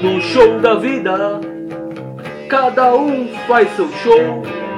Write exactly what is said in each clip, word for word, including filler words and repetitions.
No show da vida, cada um faz seu show.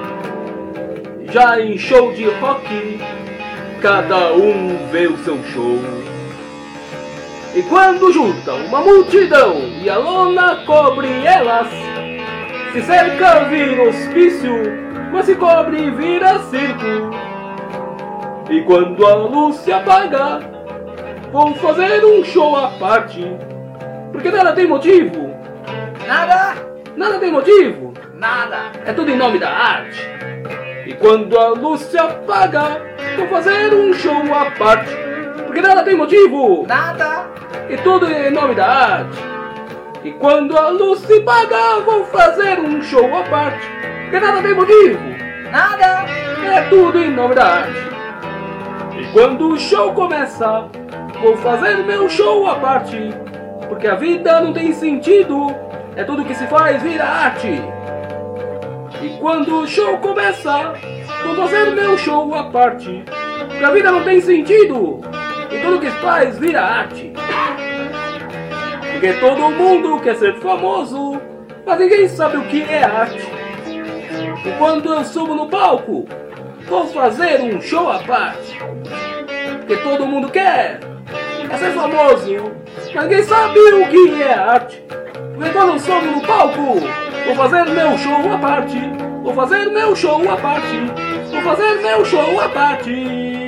Já em show de rock, cada um vê o seu show. E quando juntam uma multidão e a lona cobre elas, se cerca vira hospício, mas se cobre vira circo. E quando a luz se apaga, vão fazer um show à parte, porque nada tem motivo. Nada, Nada tem motivo. nada. É tudo em nome da arte. E quando a luz se apaga, vão fazer um show à parte, porque nada tem motivo. Nada, E tudo em nome da arte. E quando a luz se apaga, vão fazer um show à parte, porque nada tem motivo. nada. É tudo em nome da arte. E quando o show começa, vou fazer meu show à parte, porque a vida não tem sentido, é tudo que se faz vira arte. E quando o show começa, vou fazer meu show à parte, porque a vida não tem sentido, e tudo que se faz vira arte. Porque todo mundo quer ser famoso, mas ninguém sabe o que é arte. E quando eu subo no palco, vou fazer um show à parte, porque todo mundo quer é ser famoso, mas ninguém sabe o que é arte. Porque quando eu subo no palco, vou fazer meu show à parte, vou fazer meu show à parte, vou fazer meu show à parte.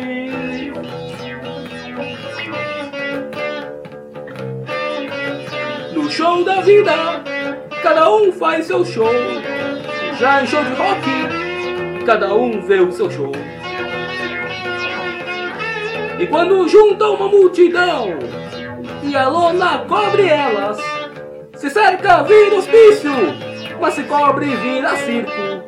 No show da vida, cada um faz seu show. Já em show de rock, cada um vê o seu show. E quando juntam uma multidão e a lona cobre elas, se cerca vira hospício, mas se cobre vira circo.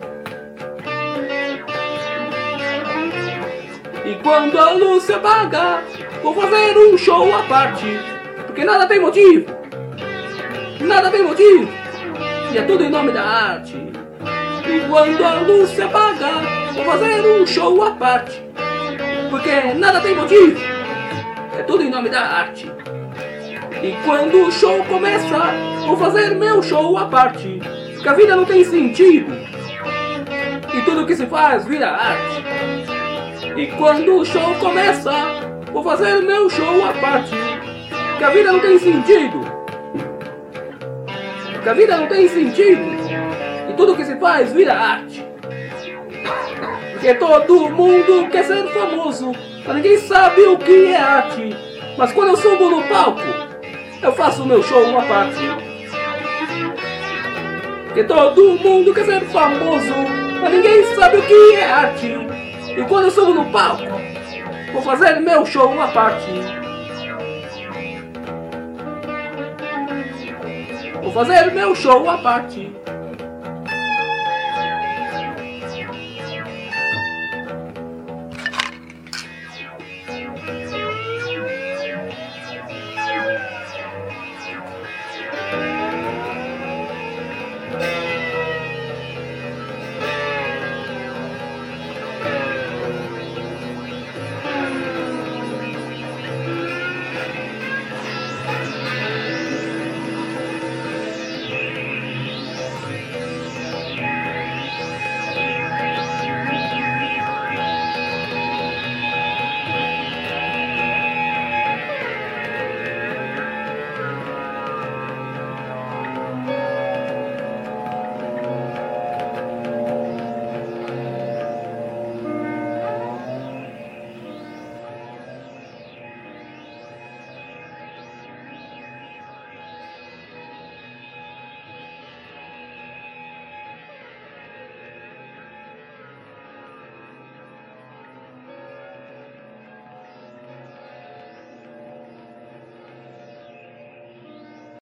E quando a luz se apaga, vou fazer um show à parte, porque nada tem motivo. Nada tem motivo, e é tudo em nome da arte. E quando a luz se apaga, vou fazer um show à parte, porque nada tem motivo, é tudo em nome da arte. E quando o show começa, vou fazer meu show à parte, porque a vida não tem sentido, e tudo que se faz vira arte. E quando o show começa, vou fazer meu show à parte, porque a vida não tem sentido, porque a vida não tem sentido, e tudo que se faz vira arte. Porque todo mundo quer ser famoso, mas ninguém sabe o que é arte. Mas quando eu subo no palco, eu faço meu show à parte. Porque todo mundo quer ser famoso, mas ninguém sabe o que é arte. E quando eu subo no palco, vou fazer meu show à parte. Vou fazer meu show à parte.